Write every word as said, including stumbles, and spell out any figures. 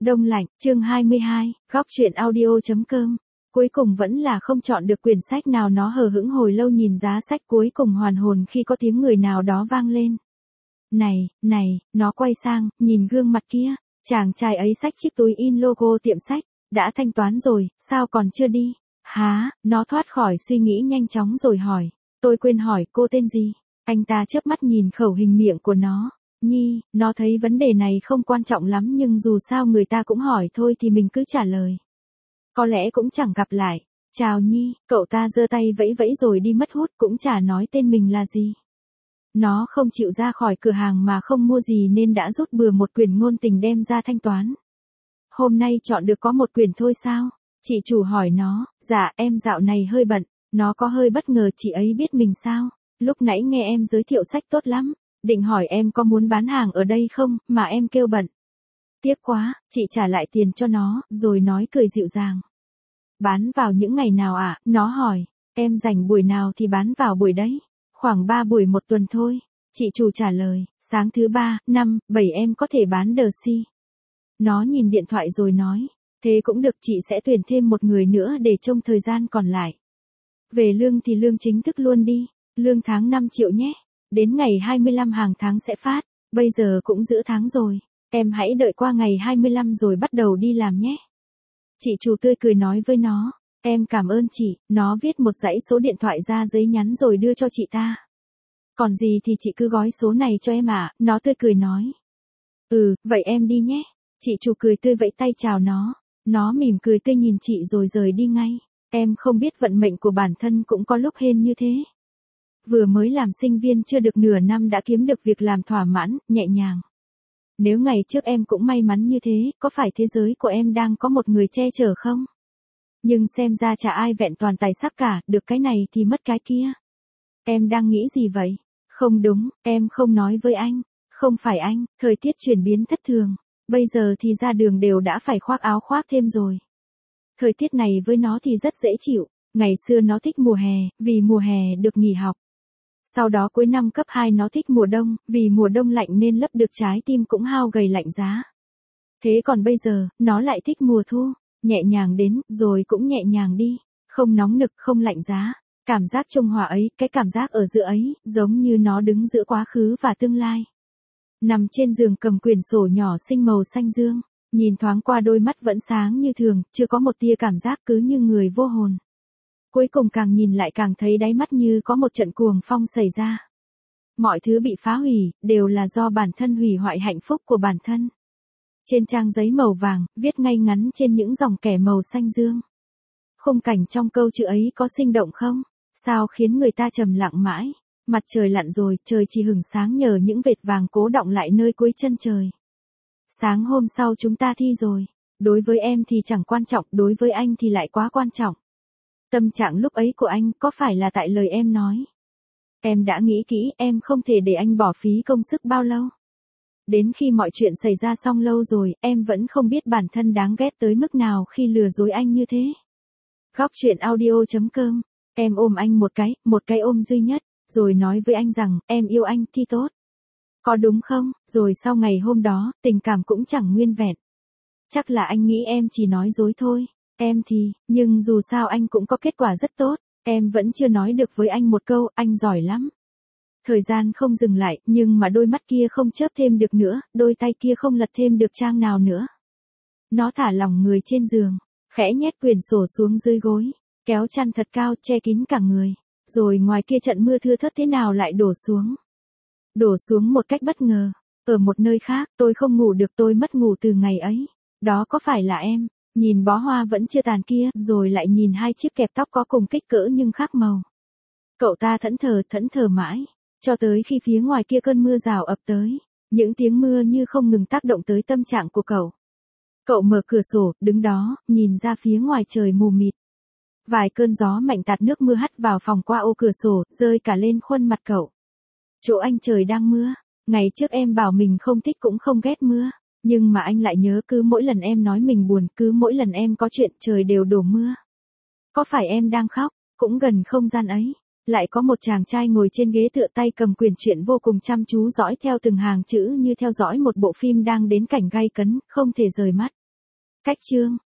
Đông lạnh, chương hai mươi hai, góc truyện audio.com. Cuối cùng vẫn là không chọn được quyển sách nào, nó hờ hững hồi lâu nhìn giá sách, cuối cùng hoàn hồn khi có tiếng người nào đó vang lên. Này, này, nó quay sang, nhìn gương mặt kia, chàng trai ấy xách chiếc túi in logo tiệm sách, đã thanh toán rồi, sao còn chưa đi? Há, nó thoát khỏi suy nghĩ nhanh chóng rồi hỏi, tôi quên hỏi cô tên gì? Anh ta chớp mắt nhìn khẩu hình miệng của nó. Nhi, nó thấy vấn đề này không quan trọng lắm nhưng dù sao người ta cũng hỏi thôi thì mình cứ trả lời. Có lẽ cũng chẳng gặp lại. Chào Nhi, cậu ta giơ tay vẫy vẫy rồi đi mất hút, cũng chả nói tên mình là gì. Nó không chịu ra khỏi cửa hàng mà không mua gì nên đã rút bừa một quyển ngôn tình đem ra thanh toán. Hôm nay chọn được có một quyển thôi sao? Chị chủ hỏi nó, dạ em dạo này hơi bận. Nó có hơi bất ngờ chị ấy biết mình sao? Lúc nãy nghe em giới thiệu sách tốt lắm. Định hỏi em có muốn bán hàng ở đây không, mà em kêu bận. Tiếc quá, chị trả lại tiền cho nó, rồi nói cười dịu dàng. Bán vào những ngày nào ạ? À? Nó hỏi, em rảnh buổi nào thì bán vào buổi đấy. Khoảng ba buổi một tuần thôi. Chị chủ trả lời, sáng thứ ba, năm, bảy em có thể bán đờ si. Nó nhìn điện thoại rồi nói, thế cũng được, chị sẽ tuyển thêm một người nữa để trông thời gian còn lại. Về lương thì lương chính thức luôn đi, lương tháng năm triệu nhé. Đến ngày hai mươi lăm hàng tháng sẽ phát, bây giờ cũng giữa tháng rồi, em hãy đợi qua ngày hai mươi lăm rồi bắt đầu đi làm nhé. Chị chủ tươi cười nói với nó, em cảm ơn chị, nó viết một dãy số điện thoại ra giấy nhắn rồi đưa cho chị ta. Còn gì thì chị cứ gói số này cho em ạ, à, nó tươi cười nói. Ừ, vậy em đi nhé. Chị chủ cười tươi vẫy tay chào nó, nó mỉm cười tươi nhìn chị rồi rời đi ngay. Em không biết vận mệnh của bản thân cũng có lúc hên như thế. Vừa mới làm sinh viên chưa được nửa năm đã kiếm được việc làm thỏa mãn, nhẹ nhàng. Nếu ngày trước em cũng may mắn như thế, có phải thế giới của em đang có một người che chở không? Nhưng xem ra chả ai vẹn toàn tài sắc cả, được cái này thì mất cái kia. Em đang nghĩ gì vậy? Không đúng, em không nói với anh. Không phải anh, thời tiết chuyển biến thất thường. Bây giờ thì ra đường đều đã phải khoác áo khoác thêm rồi. Thời tiết này với nó thì rất dễ chịu. Ngày xưa nó thích mùa hè, vì mùa hè được nghỉ học. Sau đó cuối năm cấp hai nó thích mùa đông, vì mùa đông lạnh nên lấp được trái tim cũng hao gầy lạnh giá. Thế còn bây giờ, nó lại thích mùa thu, nhẹ nhàng đến, rồi cũng nhẹ nhàng đi, không nóng nực, không lạnh giá. Cảm giác trung hòa ấy, cái cảm giác ở giữa ấy, giống như nó đứng giữa quá khứ và tương lai. Nằm trên giường cầm quyển sổ nhỏ xinh màu xanh dương, nhìn thoáng qua đôi mắt vẫn sáng như thường, chưa có một tia cảm giác, cứ như người vô hồn. Cuối cùng càng nhìn lại càng thấy đáy mắt như có một trận cuồng phong xảy ra. Mọi thứ bị phá hủy, đều là do bản thân hủy hoại hạnh phúc của bản thân. Trên trang giấy màu vàng, viết ngay ngắn trên những dòng kẻ màu xanh dương. Khung cảnh trong câu chữ ấy có sinh động không? Sao khiến người ta trầm lặng mãi? Mặt trời lặn rồi, trời chỉ hửng sáng nhờ những vệt vàng cố đọng lại nơi cuối chân trời. Sáng hôm sau chúng ta thi rồi. Đối với em thì chẳng quan trọng, đối với anh thì lại quá quan trọng. Tâm trạng lúc ấy của anh có phải là tại lời em nói? Em đã nghĩ kỹ, em không thể để anh bỏ phí công sức bao lâu. Đến khi mọi chuyện xảy ra xong lâu rồi, em vẫn không biết bản thân đáng ghét tới mức nào khi lừa dối anh như thế. Góc truyện audio.com. Em ôm anh một cái, một cái ôm duy nhất, rồi nói với anh rằng, em yêu anh thì tốt. Có đúng không? Rồi sau ngày hôm đó, tình cảm cũng chẳng nguyên vẹn. Chắc là anh nghĩ em chỉ nói dối thôi. Em thì, nhưng dù sao anh cũng có kết quả rất tốt, em vẫn chưa nói được với anh một câu, anh giỏi lắm. Thời gian không dừng lại, nhưng mà đôi mắt kia không chớp thêm được nữa, đôi tay kia không lật thêm được trang nào nữa. Nó thả lỏng người trên giường, khẽ nhét quyển sổ xuống dưới gối, kéo chăn thật cao che kín cả người, rồi ngoài kia trận mưa thưa thớt thế nào lại đổ xuống. Đổ xuống một cách bất ngờ, ở một nơi khác, tôi không ngủ được, tôi mất ngủ từ ngày ấy. Đó có phải là em? Nhìn bó hoa vẫn chưa tàn kia, rồi lại nhìn hai chiếc kẹp tóc có cùng kích cỡ nhưng khác màu. Cậu ta thẫn thờ thẫn thờ mãi, cho tới khi phía ngoài kia cơn mưa rào ập tới, những tiếng mưa như không ngừng tác động tới tâm trạng của cậu. Cậu mở cửa sổ, đứng đó, nhìn ra phía ngoài trời mù mịt. Vài cơn gió mạnh tạt nước mưa hắt vào phòng qua ô cửa sổ, rơi cả lên khuôn mặt cậu. Chỗ anh trời đang mưa, ngày trước em bảo mình không thích cũng không ghét mưa. Nhưng mà anh lại nhớ cứ mỗi lần em nói mình buồn, cứ mỗi lần em có chuyện trời đều đổ mưa. Có phải em đang khóc? Cũng gần không gian ấy, lại có một chàng trai ngồi trên ghế tựa tay cầm quyển truyện vô cùng chăm chú dõi theo từng hàng chữ như theo dõi một bộ phim đang đến cảnh gay cấn, không thể rời mắt. Cách chương